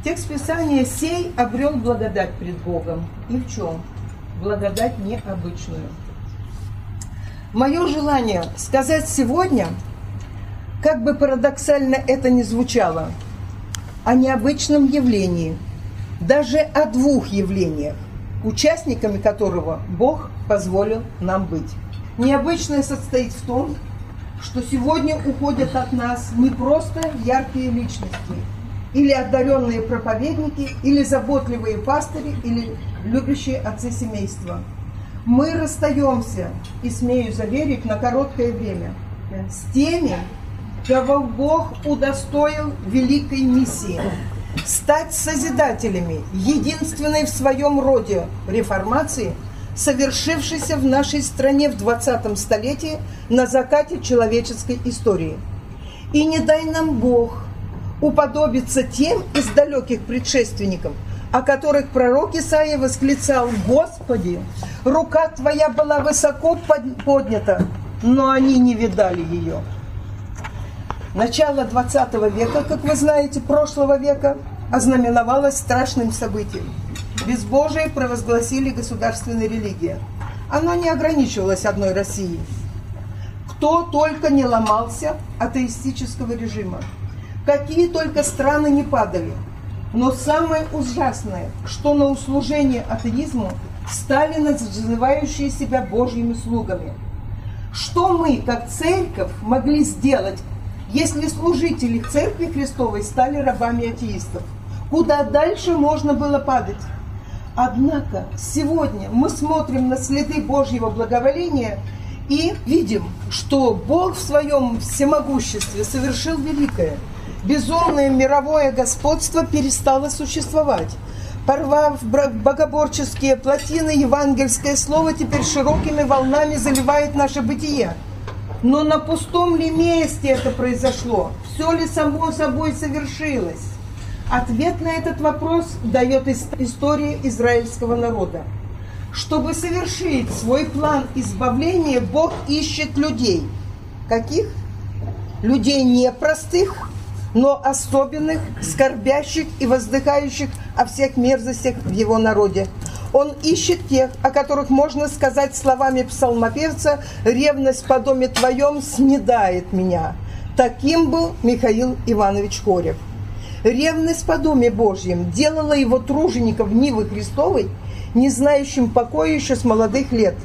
Текст Писания: «Сей обрел благодать пред Богом». И в чем? Благодать необычную. Мое желание сказать сегодня, как бы парадоксально это ни звучало, о необычном явлении, даже о двух явлениях, участниками которого Бог позволил нам быть. Необычное состоит в том, что сегодня уходят от нас не просто яркие личности, или одаренные проповедники, или заботливые пастыри, или любящие отцы семейства. Мы расстаемся, и смею заверить, на короткое время, с теми, кого Бог удостоил великой миссии – стать созидателями единственной в своем роде реформации, совершившейся в нашей стране в 20 столетии на закате человеческой истории. И не дай нам Бог уподобиться тем из далеких предшественников, о которых пророк Исаия восклицал: «Господи, рука Твоя была высоко поднята, но они не видали ее». Начало 20 века, как вы знаете, прошлого века, ознаменовалось страшным событием. Безбожие провозгласили государственной религией. Оно не ограничивалось одной Россией. Кто только не ломался атеистического режима, какие только страны не падали. Но самое ужасное, что на услужение атеизму стали называющие себя Божьими слугами. Что мы, как церковь, могли сделать, если служители Церкви Христовой стали рабами атеистов? Куда дальше можно было падать? Однако сегодня мы смотрим на следы Божьего благоволения и видим, что Бог в своем всемогуществе совершил великое. Безумное мировое господство перестало существовать. Порвав богоборческие плотины, евангельское слово теперь широкими волнами заливает наше бытие. Но на пустом ли месте это произошло? Все ли само собой совершилось? Ответ на этот вопрос дает история израильского народа. Чтобы совершить свой план избавления, Бог ищет людей. Каких? Людей непростых, но особенных, скорбящих и воздыхающих о всех мерзостях в его народе. Он ищет тех, о которых можно сказать словами псалмопевца: «Ревность по доме твоем снедает меня». Таким был Михаил Иванович Хорев. Ревность по доме Божьем делала его тружеником Нивы Христовой, не знающим покоя еще с молодых лет.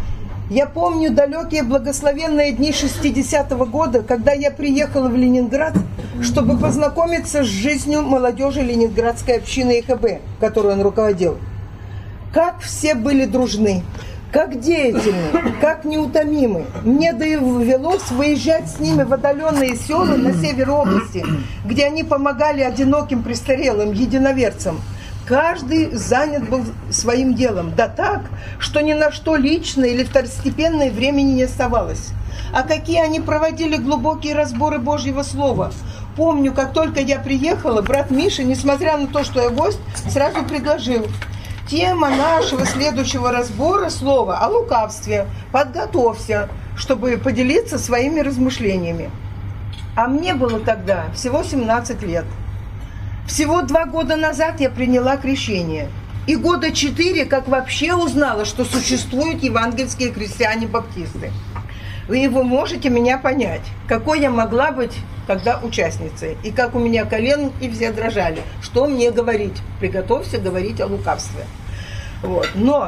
Я помню далекие благословенные дни 60-го года, когда я приехала в Ленинград, чтобы познакомиться с жизнью молодежи Ленинградской общины ЕХБ, которой он руководил. Как все были дружны, как деятельны, как неутомимы. Мне довелось выезжать с ними в отдаленные села на севере области, где они помогали одиноким престарелым единоверцам. Каждый занят был своим делом, да так, что ни на что личное или второстепенное времени не оставалось. А какие они проводили глубокие разборы Божьего Слова. Помню, как только я приехала, брат Миша, несмотря на то, что я гость, сразу предложил: тема нашего следующего разбора слова о лукавстве. Подготовься, чтобы поделиться своими размышлениями. А мне было тогда всего 17 лет. Всего 2 года назад я приняла крещение. И года 4, как вообще узнала, что существуют евангельские христиане-баптисты. Вы можете меня понять, какой я могла быть тогда участницей. И как у меня коленки все дрожали. Что мне говорить? Приготовься говорить о лукавстве. Вот. Но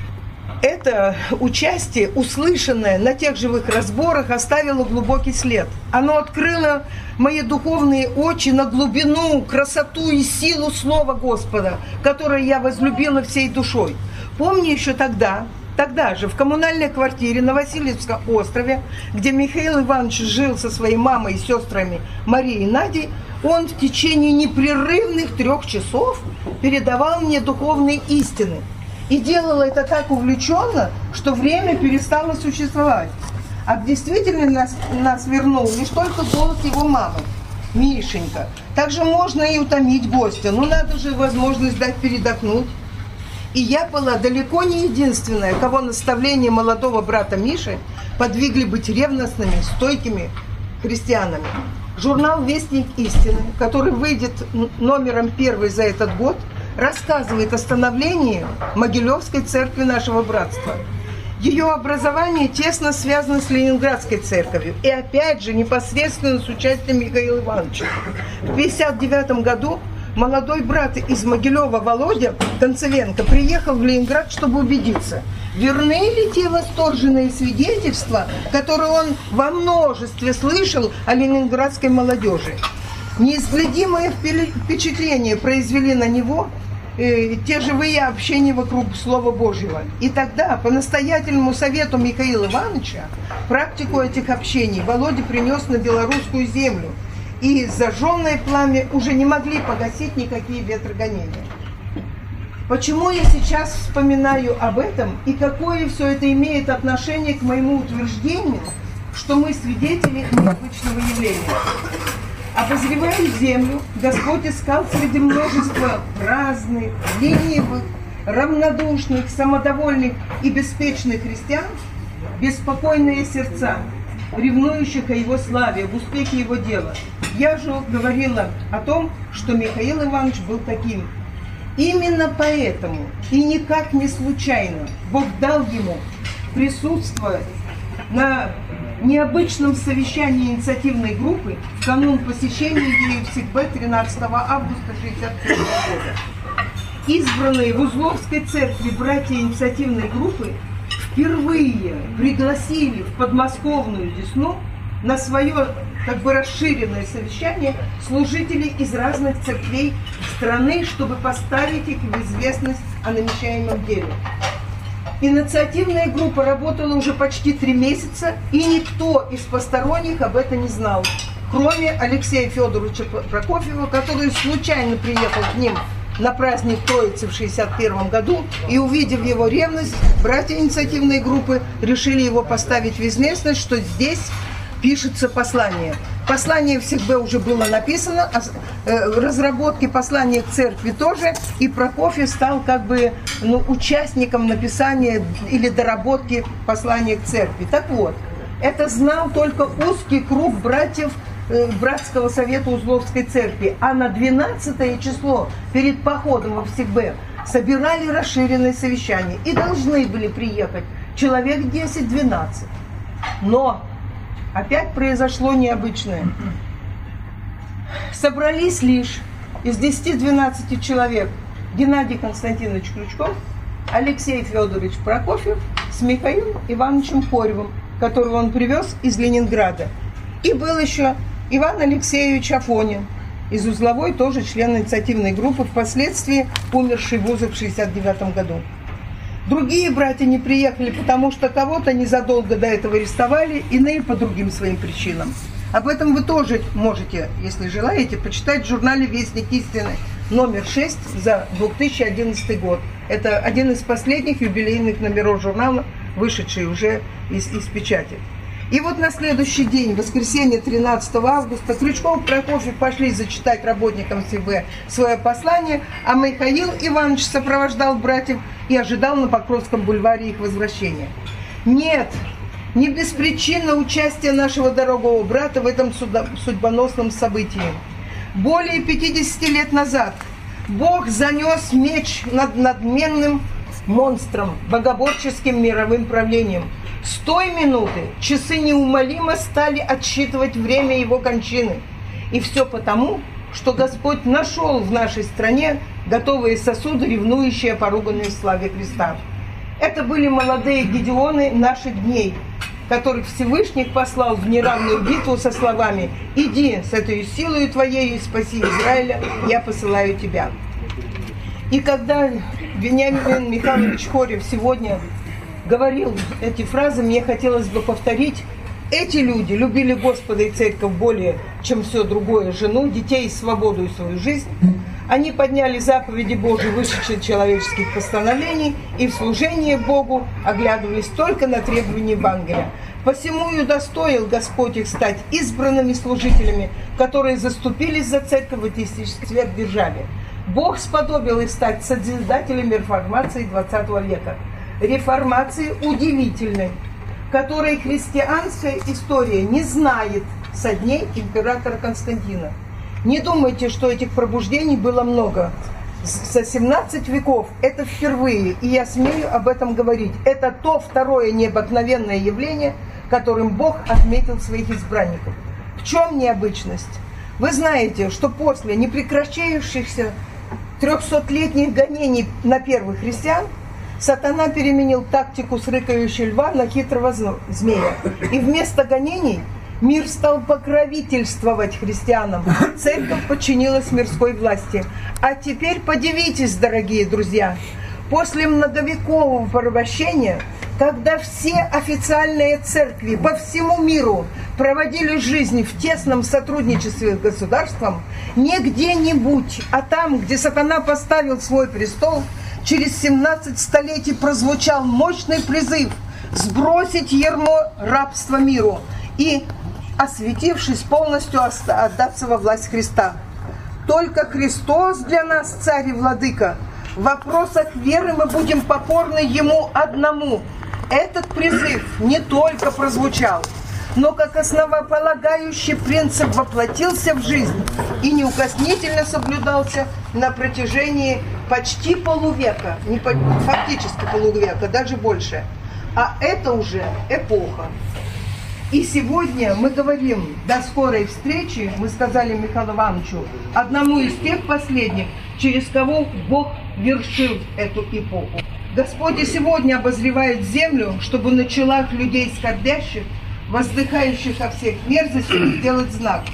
это участие, услышанное на тех живых разборах, оставило глубокий след. Оно открыло мои духовные очи на глубину, красоту и силу Слова Господа, которое я возлюбила всей душой. Помню еще тогда же в коммунальной квартире на Васильевском острове, где Михаил Иванович жил со своей мамой и сестрами Марией и Надей, он в течение непрерывных 3 часов передавал мне духовные истины. И делал это так увлеченно, что время перестало существовать. А в действительности нас вернул лишь только голос его мамы, Мишенька. Также можно и утомить гостя, но надо же возможность дать передохнуть. И я была далеко не единственная, кого наставления молодого брата Миши подвигли быть ревностными, стойкими христианами. Журнал «Вестник истины», который выйдет номером 1 за этот год, рассказывает о становлении Могилевской церкви нашего братства. Ее образование тесно связано с Ленинградской церковью. И опять же непосредственно с участием Михаила Ивановича. В 1959 году молодой брат из Могилева Володя Концевенко приехал в Ленинград, чтобы убедиться, верны ли те восторженные свидетельства, которые он во множестве слышал о ленинградской молодежи. Неизгладимое впечатление произвели на него те живые общения вокруг Слова Божьего. И тогда, по настоятельному совету Михаила Ивановича, практику этих общений Володя принес на белорусскую землю. И зажженное пламя уже не могли погасить никакие ветрогонения. Почему я сейчас вспоминаю об этом и какое все это имеет отношение к моему утверждению, что мы свидетели необычного явления? Обозревая землю, Господь искал среди множества праздных, ленивых, равнодушных, самодовольных и беспечных христиан беспокойные сердца, ревнующих о его славе, об успехе его дела. Я же говорила о том, что Михаил Иванович был таким. Именно поэтому и никак не случайно Бог дал ему присутствовать на необычном совещании инициативной группы в канун посещения ею в СИГБ 13 августа 1961 года. Избранные в Узловской церкви братья инициативной группы впервые пригласили в подмосковную Десну на свое расширенное совещание служителей из разных церквей страны, чтобы поставить их в известность о намечаемом деле. Инициативная группа работала уже почти 3 месяца, и никто из посторонних об этом не знал, кроме Алексея Федоровича Прокофьева, который случайно приехал к ним на праздник Троицы в 1961 году, и, увидев его ревность, братья инициативной группы решили его поставить в известность, что здесь пишется послание. Послание в СИГБ уже было написано, разработки послания к церкви тоже, и Прокофьев стал участником написания или доработки послания к церкви. Так вот, это знал только узкий круг братьев Братского совета Узловской церкви, а на 12 число перед походом в СИГБ собирали расширенное совещание и должны были приехать человек 10-12. Но опять произошло необычное. Собрались лишь из 10-12 человек Геннадий Константинович Крючков, Алексей Федорович Прокофьев с Михаилом Ивановичем Хоревым, которого он привез из Ленинграда. И был еще Иван Алексеевич Афонин, из Узловой, тоже член инициативной группы, впоследствии умерший в ВУЗе в 1969 году. Другие братья не приехали, потому что кого-то незадолго до этого арестовали, иные по другим своим причинам. Об этом вы тоже можете, если желаете, почитать в журнале «Вестник истины» номер 6 за 2011 год. Это один из последних юбилейных номеров журнала, вышедший уже из печати. И вот на следующий день, в воскресенье 13 августа, Крючков и Прокофьев пошли зачитать работникам СИГБ свое послание, а Михаил Иванович сопровождал братьев и ожидал на Покровском бульваре их возвращения. Нет, не без причины участия нашего дорогого брата в этом судьбоносном событии. Более 50 лет назад Бог занес меч над надменным монстром, богоборческим мировым правлением. С той минуты часы неумолимо стали отсчитывать время его кончины. И все потому, что Господь нашел в нашей стране готовые сосуды, ревнующие о поруганной славе Христа. Это были молодые Гедеоны наших дней, которых Всевышний послал в неравную битву со словами: «Иди с этой силой твоей и спаси Израиля, я посылаю тебя». И когда Вениамин Михайлович Хорев сегодня говорил эти фразы, мне хотелось бы повторить: эти люди любили Господа и церковь более, чем все другое, жену, детей, свободу и свою жизнь. Они подняли заповеди Божьи выше человеческих постановлений и в служении Богу оглядывались только на требования Евангелия. Посему и удостоил Господь их стать избранными служителями, которые заступились за церковь в атеистической сверхдержаве. Бог сподобил их стать созидателями реформации 20 века. Реформации удивительной, которой христианская история не знает со дней императора Константина. Не думайте, что этих пробуждений было много. За 17 веков это впервые, и я смею об этом говорить. Это то второе необыкновенное явление, которым Бог отметил своих избранников. В чем необычность? Вы знаете, что после непрекращающихся 300-летних гонений на первых христиан сатана переменил тактику с рыкающего льва на хитрого змея. И вместо гонений мир стал покровительствовать христианам. Церковь подчинилась мирской власти. А теперь подивитесь, дорогие друзья, после многовекового порабощения, когда все официальные церкви по всему миру проводили жизнь в тесном сотрудничестве с государством, не где-нибудь, а там, где сатана поставил свой престол, через 17 столетий прозвучал мощный призыв сбросить ярмо рабства миру и, осветившись, полностью отдаться во власть Христа. Только Христос для нас царь и владыка. В вопросах веры мы будем покорны Ему одному. Этот призыв не только прозвучал, но как основополагающий принцип воплотился в жизнь и неукоснительно соблюдался на протяжении почти полувека, не фактически полувека, даже больше. А это уже эпоха. И сегодня мы говорим до скорой встречи, мы сказали Михаилу Ивановичу, одному из тех последних, через кого Бог вершил эту эпоху. Господь и сегодня обозревает землю, чтобы на челах людей скорбящих, воздыхающих о всех мерзостях, сделать знак.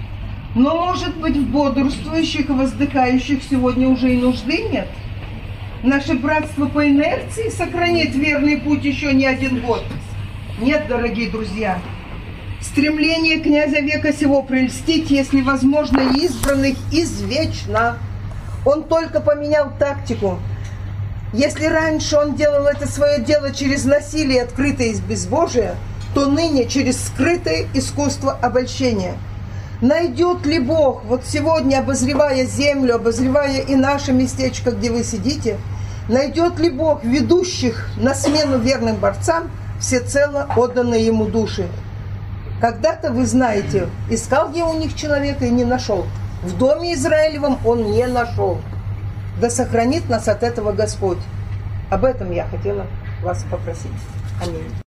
Но, может быть, в бодрствующих и воздыхающих сегодня уже и нужды нет? Наше братство по инерции сохранит верный путь еще не один год. Нет, дорогие друзья, стремление князя века сего прельстить, если возможно, избранных извечно. Он только поменял тактику. Если раньше он делал это свое дело через насилие, открытое из безбожия, то ныне через скрытое искусство обольщения. Найдет ли Бог, вот сегодня, обозревая землю, обозревая и наше местечко, где вы сидите, найдет ли Бог ведущих на смену верным борцам, всецело отданные Ему души? Когда-то, вы знаете, искал я у них человека и не нашел. В доме Израилевом он не нашел. Да сохранит нас от этого Господь. Об этом я хотела вас попросить. Аминь.